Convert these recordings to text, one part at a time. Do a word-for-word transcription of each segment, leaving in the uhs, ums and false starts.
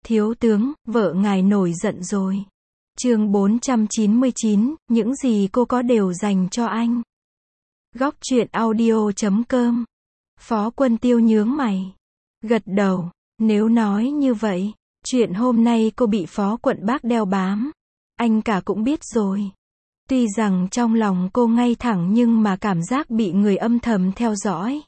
Thiếu tướng, vợ ngài nổi giận rồi. Chương bốn trăm chín mươi chín, những gì cô có đều dành cho anh. Góc truyện audio chấm com. Phó Quân Tiêu nhướng mày. Gật đầu, nếu nói như vậy, chuyện hôm nay cô bị Phó Quận Bác đeo bám, anh cả cũng biết rồi. Tuy rằng trong lòng cô ngay thẳng nhưng mà cảm giác bị người âm thầm theo dõi,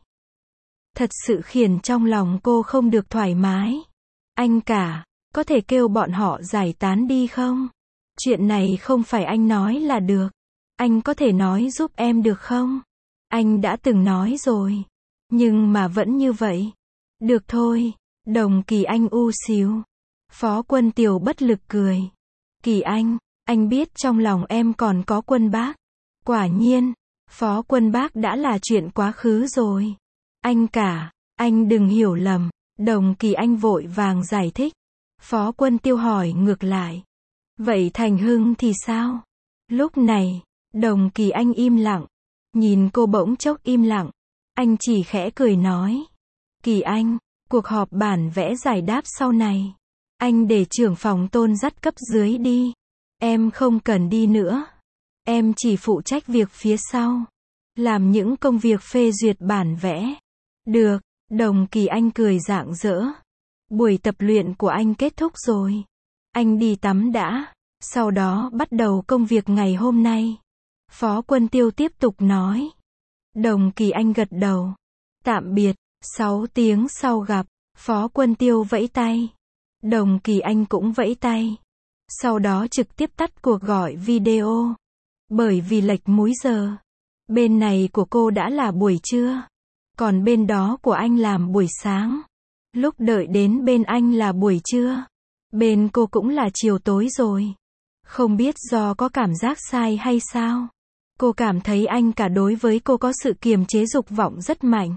thật sự khiến trong lòng cô không được thoải mái. Anh cả, có thể kêu bọn họ giải tán đi không? Chuyện này không phải anh nói là được. Anh có thể nói giúp em được không? Anh đã từng nói rồi. Nhưng mà vẫn như vậy. Được thôi. Đồng Kỳ Anh u xíu. Phó Quân Tiêu bất lực cười. Kỳ Anh, anh biết trong lòng em còn có Quân Bác. Quả nhiên, Phó Quân Bác đã là chuyện quá khứ rồi. Anh cả, anh đừng hiểu lầm. Đồng Kỳ Anh vội vàng giải thích. Phó Quân Tiêu hỏi ngược lại. Vậy Thành Hưng thì sao? Lúc này, Đồng Kỳ Anh im lặng. Nhìn cô bỗng chốc im lặng. Anh chỉ khẽ cười nói. Kỳ Anh, cuộc họp bản vẽ giải đáp sau này, anh để trưởng phòng Tôn dắt cấp dưới đi. Em không cần đi nữa. Em chỉ phụ trách việc phía sau. Làm những công việc phê duyệt bản vẽ. Được, Đồng Kỳ Anh cười rạng rỡ. Buổi tập luyện của anh kết thúc rồi. Anh đi tắm đã. Sau đó bắt đầu công việc ngày hôm nay. Phó Quân Tiêu tiếp tục nói. Đồng Kỳ Anh gật đầu. Tạm biệt. Sáu tiếng sau gặp. Phó Quân Tiêu vẫy tay. Đồng Kỳ Anh cũng vẫy tay. Sau đó trực tiếp tắt cuộc gọi video. Bởi vì lệch múi giờ. Bên này của cô đã là buổi trưa. Còn bên đó của anh làm buổi sáng. Lúc đợi đến bên anh là buổi trưa. Bên cô cũng là chiều tối rồi. Không biết do có cảm giác sai hay sao. Cô cảm thấy anh cả đối với cô có sự kiềm chế dục vọng rất mạnh.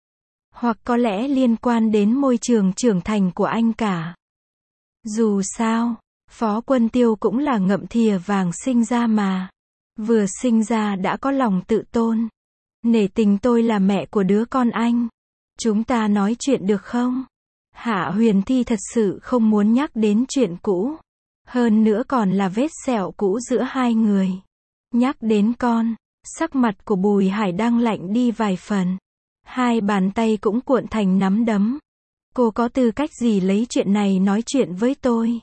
Hoặc có lẽ liên quan đến môi trường trưởng thành của anh cả. Dù sao, Phó Quân Tiêu cũng là ngậm thìa vàng sinh ra mà. Vừa sinh ra đã có lòng tự tôn. Nể tình tôi là mẹ của đứa con anh. Chúng ta nói chuyện được không? Hạ Huyền Thi thật sự không muốn nhắc đến chuyện cũ. Hơn nữa còn là vết sẹo cũ giữa hai người. Nhắc đến con, sắc mặt của Bùi Hải Đăng lạnh đi vài phần. Hai bàn tay cũng cuộn thành nắm đấm. Cô có tư cách gì lấy chuyện này nói chuyện với tôi?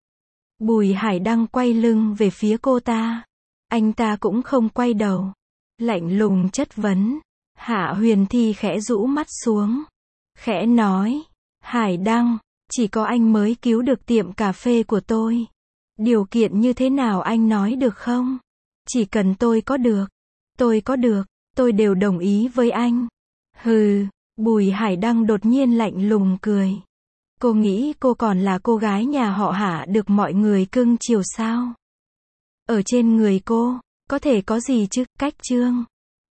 Bùi Hải Đăng quay lưng về phía cô ta. Anh ta cũng không quay đầu. Lạnh lùng chất vấn. Hạ Huyền Thi khẽ rũ mắt xuống. Khẽ nói. Hải Đăng, chỉ có anh mới cứu được tiệm cà phê của tôi. Điều kiện như thế nào anh nói được không? Chỉ cần tôi có được. Tôi có được. Tôi đều đồng ý với anh. Hừ. Bùi Hải Đăng đột nhiên lạnh lùng cười. Cô nghĩ cô còn là cô gái nhà họ Hạ được mọi người cưng chiều sao? Ở trên người cô, có thể có gì chứ? Cách trương.